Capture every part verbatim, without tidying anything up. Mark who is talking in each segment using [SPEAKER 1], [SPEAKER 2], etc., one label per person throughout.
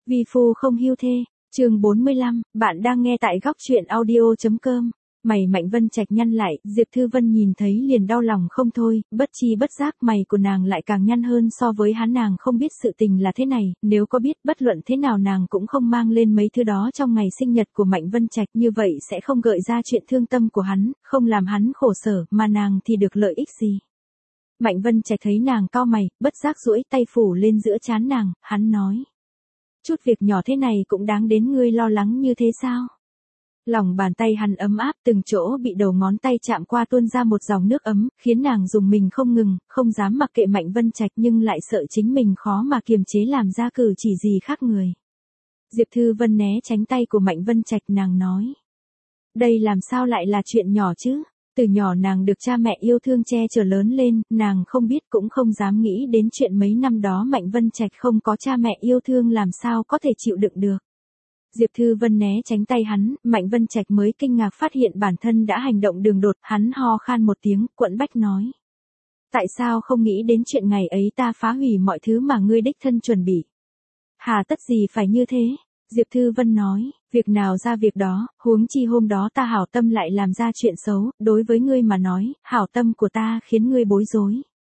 [SPEAKER 1] Vi phu không hưu thê, chương bốn mươi lăm, bạn đang nghe tại góc truyện audio.com. Mày Mạnh Vân Trạch nhăn lại, Diệp Thư Vân nhìn thấy liền đau lòng không thôi, bất chi bất giác mày của nàng lại càng nhăn hơn so với hắn. Nàng không biết sự tình là thế này, nếu có biết bất luận thế nào nàng cũng không mang lên mấy thứ đó trong ngày sinh nhật của Mạnh Vân Trạch, như vậy sẽ không gợi ra chuyện thương tâm của hắn, không làm hắn khổ sở, mà nàng thì được lợi ích gì. Mạnh Vân Trạch thấy nàng cau mày, bất giác duỗi tay phủ lên giữa trán nàng, hắn nói. Chút việc nhỏ thế này cũng đáng đến ngươi lo lắng như thế sao? Lòng bàn tay hắn ấm áp, từng chỗ bị đầu ngón tay chạm qua tuôn ra một dòng nước ấm, khiến nàng dùng mình không ngừng, không dám mặc kệ Mạnh Vân Trạch nhưng lại sợ chính mình khó mà kiềm chế làm ra cử chỉ gì khác người. Diệp Thư Vân né tránh tay của Mạnh Vân Trạch, nàng nói. Đây làm sao lại là chuyện nhỏ chứ? Từ nhỏ nàng được cha mẹ yêu thương che chở lớn lên, nàng không biết cũng không dám nghĩ đến chuyện mấy năm đó Mạnh Vân Trạch không có cha mẹ yêu thương làm sao có thể chịu đựng được. Diệp Thư Vân né tránh tay hắn, Mạnh Vân Trạch mới kinh ngạc phát hiện bản thân đã hành động đường đột, hắn ho khan một tiếng, quẫn bách nói. Tại sao không nghĩ đến chuyện ngày ấy ta phá hủy mọi thứ mà ngươi đích thân chuẩn bị? Hà tất gì phải như thế? Diệp Thư Vân nói, việc nào ra việc đó, huống chi hôm đó ta hảo tâm lại làm ra chuyện xấu, đối với ngươi mà nói, hảo tâm của ta khiến ngươi bối rối.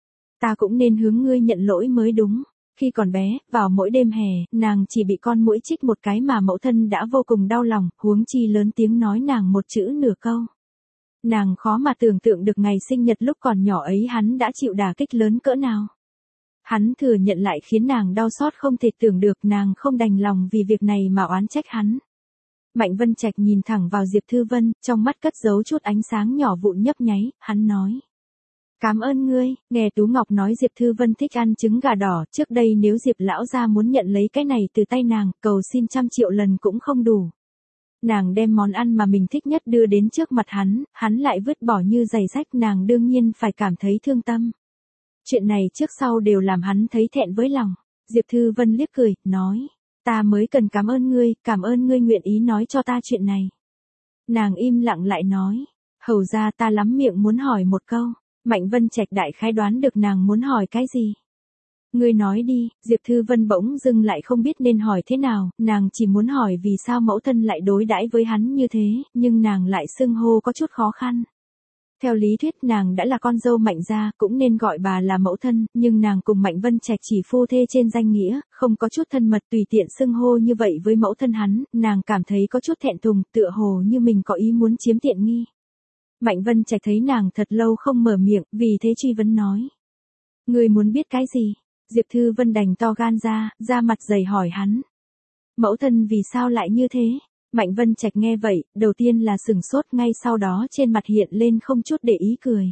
[SPEAKER 1] Ta cũng nên hướng ngươi nhận lỗi mới đúng. Khi còn bé, vào mỗi đêm hè, nàng chỉ bị con muỗi chích một cái mà mẫu thân đã vô cùng đau lòng, huống chi lớn tiếng nói nàng một chữ nửa câu. Nàng khó mà tưởng tượng được ngày sinh nhật lúc còn nhỏ ấy hắn đã chịu đả kích lớn cỡ nào. Hắn thừa nhận lại khiến nàng đau xót không thể tưởng được, nàng không đành lòng vì việc này mà oán trách hắn. Mạnh Vân Trạch nhìn thẳng vào Diệp Thư Vân, trong mắt cất giấu chút ánh sáng nhỏ vụn nhấp nháy, hắn nói. Cảm ơn ngươi, nghe Tú Ngọc nói Diệp Thư Vân thích ăn trứng gà đỏ, trước đây nếu Diệp lão gia muốn nhận lấy cái này từ tay nàng, cầu xin trăm triệu lần cũng không đủ. Nàng đem món ăn mà mình thích nhất đưa đến trước mặt hắn, hắn lại vứt bỏ như giày rách, nàng đương nhiên phải cảm thấy thương tâm. Chuyện này trước sau đều làm hắn thấy thẹn với lòng. Diệp Thư Vân liếc cười, nói, ta mới cần cảm ơn ngươi, cảm ơn ngươi nguyện ý nói cho ta chuyện này. Nàng im lặng lại nói, hầu ra ta lắm miệng muốn hỏi một câu. Mạnh Vân Trạch đại khái đoán được nàng muốn hỏi cái gì. Ngươi nói đi, Diệp Thư Vân bỗng dưng lại không biết nên hỏi thế nào, nàng chỉ muốn hỏi vì sao mẫu thân lại đối đãi với hắn như thế, nhưng nàng lại xưng hô có chút khó khăn. Theo lý thuyết nàng đã là con dâu Mạnh gia, cũng nên gọi bà là mẫu thân, nhưng nàng cùng Mạnh Vân Trạch chỉ phu thê trên danh nghĩa, không có chút thân mật, tùy tiện xưng hô như vậy với mẫu thân hắn, nàng cảm thấy có chút thẹn thùng, tựa hồ như mình có ý muốn chiếm tiện nghi. Mạnh Vân Trạch thấy nàng thật lâu không mở miệng, vì thế truy vấn nói. Ngươi muốn biết cái gì? Diệp Thư Vân đành to gan ra, ra mặt dày hỏi hắn. Mẫu thân vì sao lại như thế? Mạnh Vân Trạch nghe vậy, đầu tiên là sừng sốt, ngay sau đó trên mặt hiện lên không chút để ý cười.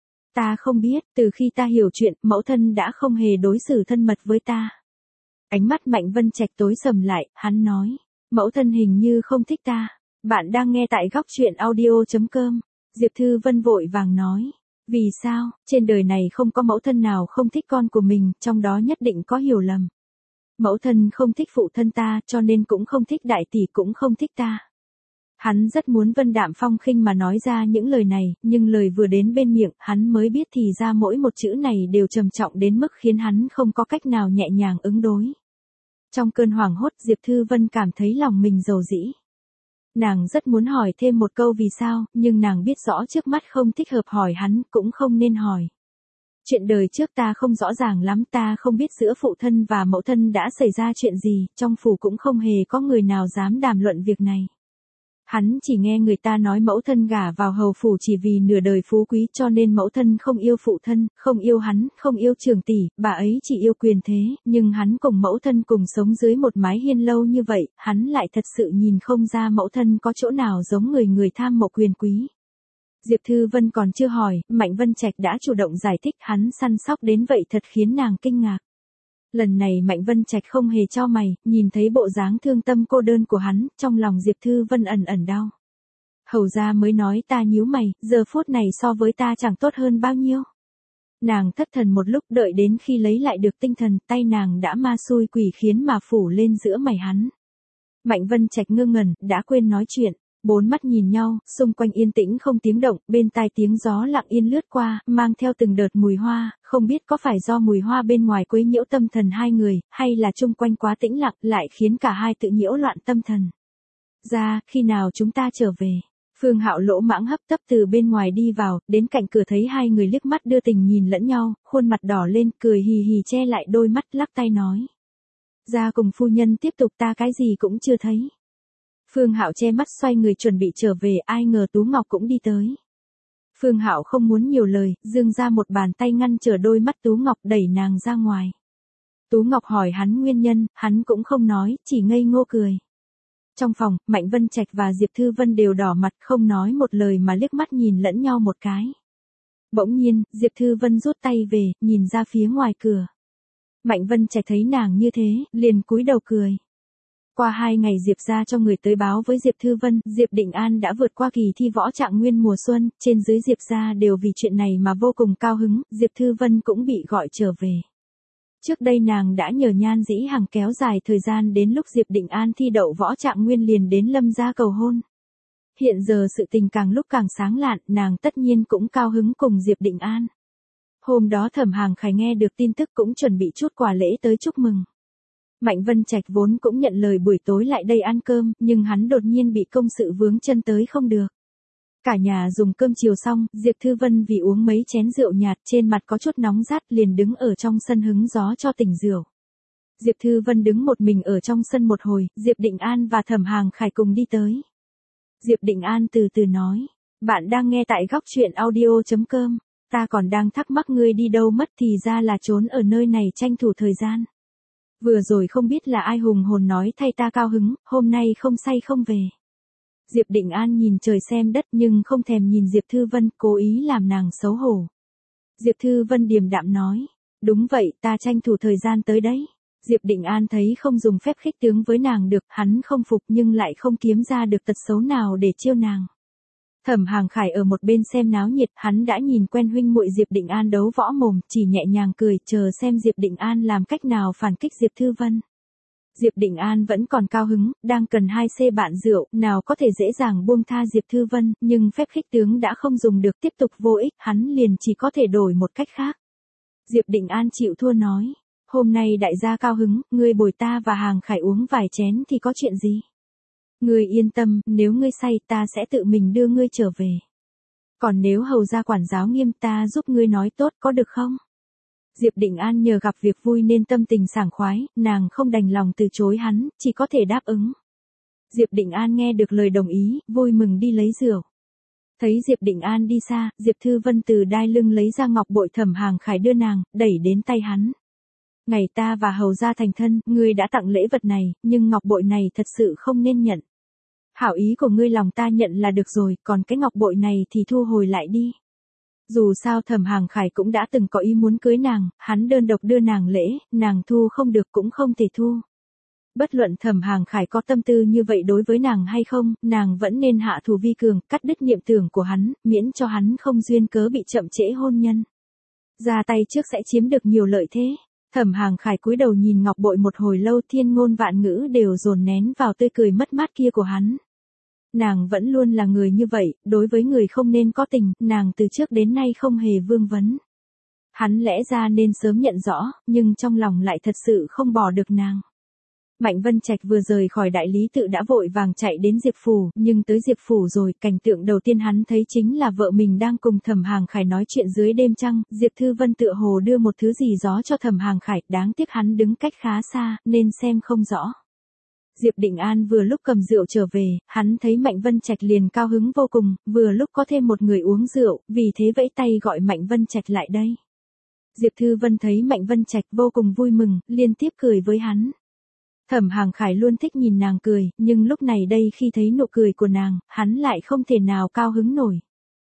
[SPEAKER 1] Ta không biết, từ khi ta hiểu chuyện, mẫu thân đã không hề đối xử thân mật với ta. Ánh mắt Mạnh Vân Trạch tối sầm lại, hắn nói. Mẫu thân hình như không thích ta. Bạn đang nghe tại góc truyện audio.com. Diệp Thư Vân vội vàng nói. Vì sao, trên đời này không có mẫu thân nào không thích con của mình, trong đó nhất định có hiểu lầm. Mẫu thân không thích phụ thân ta, cho nên cũng không thích đại tỷ, cũng không thích ta. Hắn rất muốn vân đạm phong khinh mà nói ra những lời này, nhưng lời vừa đến bên miệng, hắn mới biết thì ra mỗi một chữ này đều trầm trọng đến mức khiến hắn không có cách nào nhẹ nhàng ứng đối. Trong cơn hoảng hốt, Diệp Thư Vân cảm thấy lòng mình dầu dĩ. Nàng rất muốn hỏi thêm một câu vì sao, nhưng nàng biết rõ trước mắt không thích hợp hỏi hắn, cũng không nên hỏi. Chuyện đời trước ta không rõ ràng lắm, ta không biết giữa phụ thân và mẫu thân đã xảy ra chuyện gì, trong phủ cũng không hề có người nào dám đàm luận việc này. Hắn chỉ nghe người ta nói mẫu thân gả vào hầu phủ chỉ vì nửa đời phú quý, cho nên mẫu thân không yêu phụ thân, không yêu hắn, không yêu trưởng tỷ, bà ấy chỉ yêu quyền thế, nhưng hắn cùng mẫu thân cùng sống dưới một mái hiên lâu như vậy, hắn lại thật sự nhìn không ra mẫu thân có chỗ nào giống người người tham mộ quyền quý. Diệp Thư Vân còn chưa hỏi, Mạnh Vân Trạch đã chủ động giải thích, hắn săn sóc đến vậy thật khiến nàng kinh ngạc. Lần này Mạnh Vân Trạch không hề cho mày, nhìn thấy bộ dáng thương tâm cô đơn của hắn, trong lòng Diệp Thư Vân ẩn ẩn đau. Hầu ra mới nói ta nhíu mày, giờ phút này so với ta chẳng tốt hơn bao nhiêu. Nàng thất thần một lúc, đợi đến khi lấy lại được tinh thần, tay nàng đã ma xui quỷ khiến mà phủ lên giữa mày hắn. Mạnh Vân Trạch ngơ ngẩn, đã quên nói chuyện. Bốn mắt nhìn nhau, xung quanh yên tĩnh không tiếng động, bên tai tiếng gió lặng yên lướt qua, mang theo từng đợt mùi hoa, không biết có phải do mùi hoa bên ngoài quấy nhiễu tâm thần hai người, hay là chung quanh quá tĩnh lặng lại khiến cả hai tự nhiễu loạn tâm thần. Ra, khi nào chúng ta trở về? Phương Hạo lỗ mãng hấp tấp từ bên ngoài đi vào, đến cạnh cửa thấy hai người liếc mắt đưa tình nhìn lẫn nhau, khuôn mặt đỏ lên, cười hì hì che lại đôi mắt, lắc tay nói. Ra cùng phu nhân tiếp tục, ta cái gì cũng chưa thấy. Phương Hạo che mắt xoay người chuẩn bị trở về, ai ngờ Tú Ngọc cũng đi tới. Phương Hạo không muốn nhiều lời, giương ra một bàn tay ngăn trở đôi mắt Tú Ngọc, đẩy nàng ra ngoài. Tú Ngọc hỏi hắn nguyên nhân, hắn cũng không nói, chỉ ngây ngô cười. Trong phòng, Mạnh Vân Trạch và Diệp Thư Vân đều đỏ mặt, không nói một lời mà liếc mắt nhìn lẫn nhau một cái. Bỗng nhiên, Diệp Thư Vân rút tay về, nhìn ra phía ngoài cửa. Mạnh Vân Trạch thấy nàng như thế, liền cúi đầu cười. Qua hai ngày Diệp ra cho người tới báo với Diệp Thư Vân, Diệp Định An đã vượt qua kỳ thi võ trạng nguyên mùa xuân, trên dưới Diệp ra đều vì chuyện này mà vô cùng cao hứng, Diệp Thư Vân cũng bị gọi trở về. Trước đây nàng đã nhờ Nhan Dĩ Hằng kéo dài thời gian đến lúc Diệp Định An thi đậu võ trạng nguyên liền đến Lâm gia cầu hôn. Hiện giờ sự tình càng lúc càng sáng lạn, nàng tất nhiên cũng cao hứng cùng Diệp Định An. Hôm đó Thẩm Hàng Khải nghe được tin tức cũng chuẩn bị chút quà lễ tới chúc mừng. Mạnh Vân Trạch vốn cũng nhận lời buổi tối lại đây ăn cơm, nhưng hắn đột nhiên bị công sự vướng chân tới không được. Cả nhà dùng cơm chiều xong, Diệp Thư Vân vì uống mấy chén rượu nhạt trên mặt có chút nóng rát liền đứng ở trong sân hứng gió cho tỉnh rượu. Diệp Thư Vân đứng một mình ở trong sân một hồi, Diệp Định An và Thẩm Hàng Khải cùng đi tới. Diệp Định An từ từ nói, bạn đang nghe tại góc truyện audio chấm com, ta còn đang thắc mắc ngươi đi đâu mất thì ra là trốn ở nơi này tranh thủ thời gian. Vừa rồi không biết là ai hùng hồn nói thay ta cao hứng, hôm nay không say không về. Diệp Định An nhìn trời xem đất nhưng không thèm nhìn Diệp Thư Vân, cố ý làm nàng xấu hổ. Diệp Thư Vân điềm đạm nói, đúng vậy, ta tranh thủ thời gian tới đấy. Diệp Định An thấy không dùng phép khích tướng với nàng được, hắn không phục nhưng lại không kiếm ra được tật xấu nào để chiêu nàng. Thẩm Hàng Khải ở một bên xem náo nhiệt, hắn đã nhìn quen huynh muội Diệp Định An đấu võ mồm, chỉ nhẹ nhàng cười, chờ xem Diệp Định An làm cách nào phản kích Diệp Thư Vân. Diệp Định An vẫn còn cao hứng, đang cần hai xê bạn rượu, nào có thể dễ dàng buông tha Diệp Thư Vân, nhưng phép khích tướng đã không dùng được, tiếp tục vô ích, hắn liền chỉ có thể đổi một cách khác. Diệp Định An chịu thua nói, hôm nay đại gia cao hứng, ngươi bồi ta và Hàng Khải uống vài chén thì có chuyện gì? Ngươi yên tâm, nếu ngươi say ta sẽ tự mình đưa ngươi trở về. Còn nếu hầu gia quản giáo nghiêm ta giúp ngươi nói tốt có được không? Diệp Định An nhờ gặp việc vui nên tâm tình sảng khoái, nàng không đành lòng từ chối hắn, chỉ có thể đáp ứng. Diệp Định An nghe được lời đồng ý, vui mừng đi lấy rượu. Thấy Diệp Định An đi xa, Diệp Thư Vân từ đai lưng lấy ra ngọc bội Thẩm Hàng Khải đưa nàng, đẩy đến tay hắn. Ngày ta và hầu gia thành thân, ngươi đã tặng lễ vật này, nhưng ngọc bội này thật sự không nên nhận. Hảo ý của ngươi lòng ta nhận là được rồi, còn cái ngọc bội này thì thu hồi lại đi. Dù sao Thẩm Hàng Khải cũng đã từng có ý muốn cưới nàng, hắn đơn độc đưa nàng lễ, nàng thu không được cũng không thể thu. Bất luận Thẩm Hàng Khải có tâm tư như vậy đối với nàng hay không, nàng vẫn nên hạ thủ vi cường, cắt đứt niệm tưởng của hắn, miễn cho hắn không duyên cớ bị chậm trễ hôn nhân. Ra tay trước sẽ chiếm được nhiều lợi thế. Thẩm Hàng Khải cúi đầu nhìn ngọc bội một hồi lâu, thiên ngôn vạn ngữ đều dồn nén vào tươi cười mất mát kia của hắn. Nàng vẫn luôn là người như vậy, đối với người không nên có tình, nàng từ trước đến nay không hề vương vấn. Hắn lẽ ra nên sớm nhận rõ, nhưng trong lòng lại thật sự không bỏ được nàng. Mạnh Vân Trạch vừa rời khỏi đại lý tự đã vội vàng chạy đến Diệp Phủ, nhưng tới Diệp Phủ rồi, cảnh tượng đầu tiên hắn thấy chính là vợ mình đang cùng Thẩm Hàng Khải nói chuyện dưới đêm trăng, Diệp Thư Vân tựa hồ đưa một thứ gì đó cho Thẩm Hàng Khải, đáng tiếc hắn đứng cách khá xa, nên xem không rõ. Diệp Định An vừa lúc cầm rượu trở về, hắn thấy Mạnh Vân Trạch liền cao hứng vô cùng, vừa lúc có thêm một người uống rượu, vì thế vẫy tay gọi Mạnh Vân Trạch lại đây. Diệp Thư Vân thấy Mạnh Vân Trạch vô cùng vui mừng, liên tiếp cười với hắn. Thẩm Hàng Khải luôn thích nhìn nàng cười, nhưng lúc này đây khi thấy nụ cười của nàng, hắn lại không thể nào cao hứng nổi.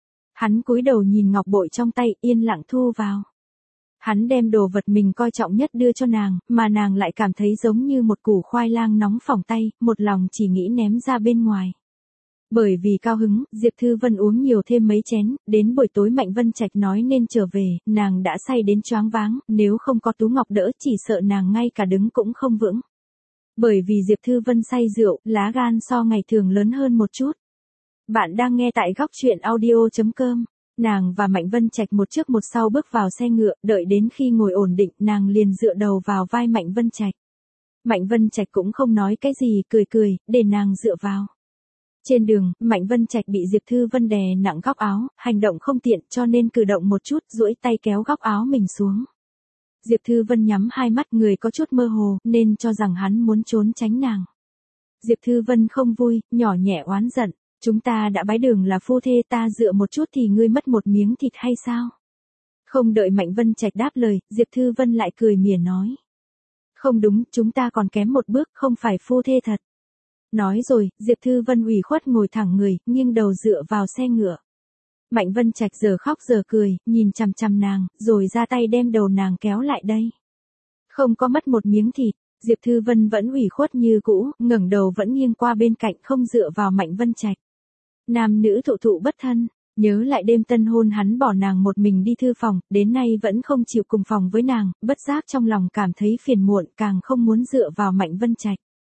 [SPEAKER 1] Hắn cúi đầu nhìn ngọc bội trong tay, yên lặng thu vào. Hắn đem đồ vật mình coi trọng nhất đưa cho nàng, mà nàng lại cảm thấy giống như một củ khoai lang nóng phỏng tay, một lòng chỉ nghĩ ném ra bên ngoài. Bởi vì cao hứng, Diệp Thư Vân uống nhiều thêm mấy chén, đến buổi tối Mạnh Vân Trạch nói nên trở về, nàng đã say đến choáng váng, nếu không có Tú Ngọc đỡ chỉ sợ nàng ngay cả đứng cũng không vững. Bởi vì Diệp Thư Vân say rượu, lá gan so ngày thường lớn hơn một chút. Bạn đang nghe tại góc chuyện audio chấm com. Nàng và Mạnh Vân Trạch một trước một sau bước vào xe ngựa, đợi đến khi ngồi ổn định, nàng liền dựa đầu vào vai Mạnh Vân Trạch. Mạnh Vân Trạch cũng không nói cái gì, cười cười, để nàng dựa vào. Trên đường, Mạnh Vân Trạch bị Diệp Thư Vân đè nặng góc áo, hành động không tiện cho nên cử động một chút, duỗi tay kéo góc áo mình xuống. Diệp Thư Vân nhắm hai mắt, người có chút mơ hồ, nên cho rằng hắn muốn trốn tránh nàng. Diệp Thư Vân không vui, nhỏ nhẹ oán giận. Chúng ta đã bái đường là phu thê, ta dựa một chút thì ngươi mất một miếng thịt hay sao? Không đợi Mạnh Vân Trạch đáp lời, Diệp Thư Vân lại cười mỉa nói. Không đúng, chúng ta còn kém một bước, không phải phu thê thật. Nói rồi, Diệp Thư Vân ủy khuất ngồi thẳng người, nghiêng đầu dựa vào xe ngựa. Mạnh Vân Trạch giờ khóc giờ cười, nhìn chằm chằm nàng, rồi ra tay đem đầu nàng kéo lại đây. Không có mất một miếng thịt. Diệp Thư Vân vẫn ủy khuất như cũ, ngẩng đầu vẫn nghiêng qua bên cạnh, không dựa vào Mạnh Vân Trạch. Nam nữ thụ thụ bất thân, nhớ lại đêm tân hôn hắn bỏ nàng một mình đi thư phòng, đến nay vẫn không chịu cùng phòng với nàng, bất giác trong lòng cảm thấy phiền muộn, càng không muốn dựa vào Mạnh Vân Trạch.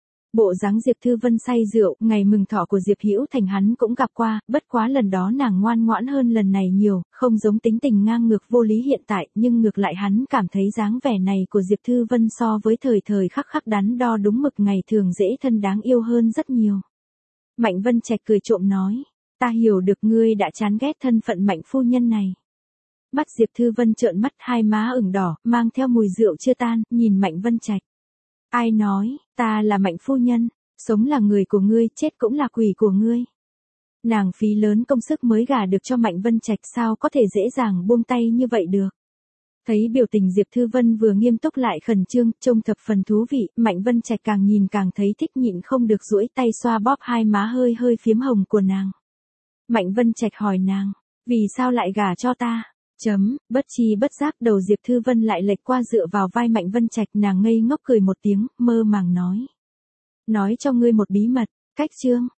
[SPEAKER 1] Bộ dáng Diệp Thư Vân say rượu, ngày mừng thọ của Diệp Hữu Thành hắn cũng gặp qua, bất quá lần đó nàng ngoan ngoãn hơn lần này nhiều, không giống tính tình ngang ngược vô lý hiện tại, nhưng ngược lại hắn cảm thấy dáng vẻ này của Diệp Thư Vân so với thời thời khắc khắc đắn đo đúng mực ngày thường dễ thân đáng yêu hơn rất nhiều. Mạnh Vân Trạch cười trộm nói, ta hiểu được ngươi đã chán ghét thân phận Mạnh phu nhân này. Mắt Diệp Thư Vân trợn mắt, hai má ửng đỏ, mang theo mùi rượu chưa tan, nhìn Mạnh Vân Trạch. Ai nói, ta là Mạnh phu nhân, sống là người của ngươi, chết cũng là quỷ của ngươi. Nàng phí lớn công sức mới gả được cho Mạnh Vân Trạch, sao có thể dễ dàng buông tay như vậy được. Thấy biểu tình Diệp Thư Vân vừa nghiêm túc lại khẩn trương, trông thập phần thú vị, Mạnh Vân Trạch càng nhìn càng thấy thích, nhịn không được duỗi tay xoa bóp hai má hơi hơi phiếm hồng của nàng. Mạnh Vân Trạch hỏi nàng, vì sao lại gả cho ta? Chấm, bất chi bất giác đầu Diệp Thư Vân lại lệch qua dựa vào vai Mạnh Vân Trạch, nàng ngây ngốc cười một tiếng, mơ màng nói. Nói cho ngươi một bí mật, cách chương.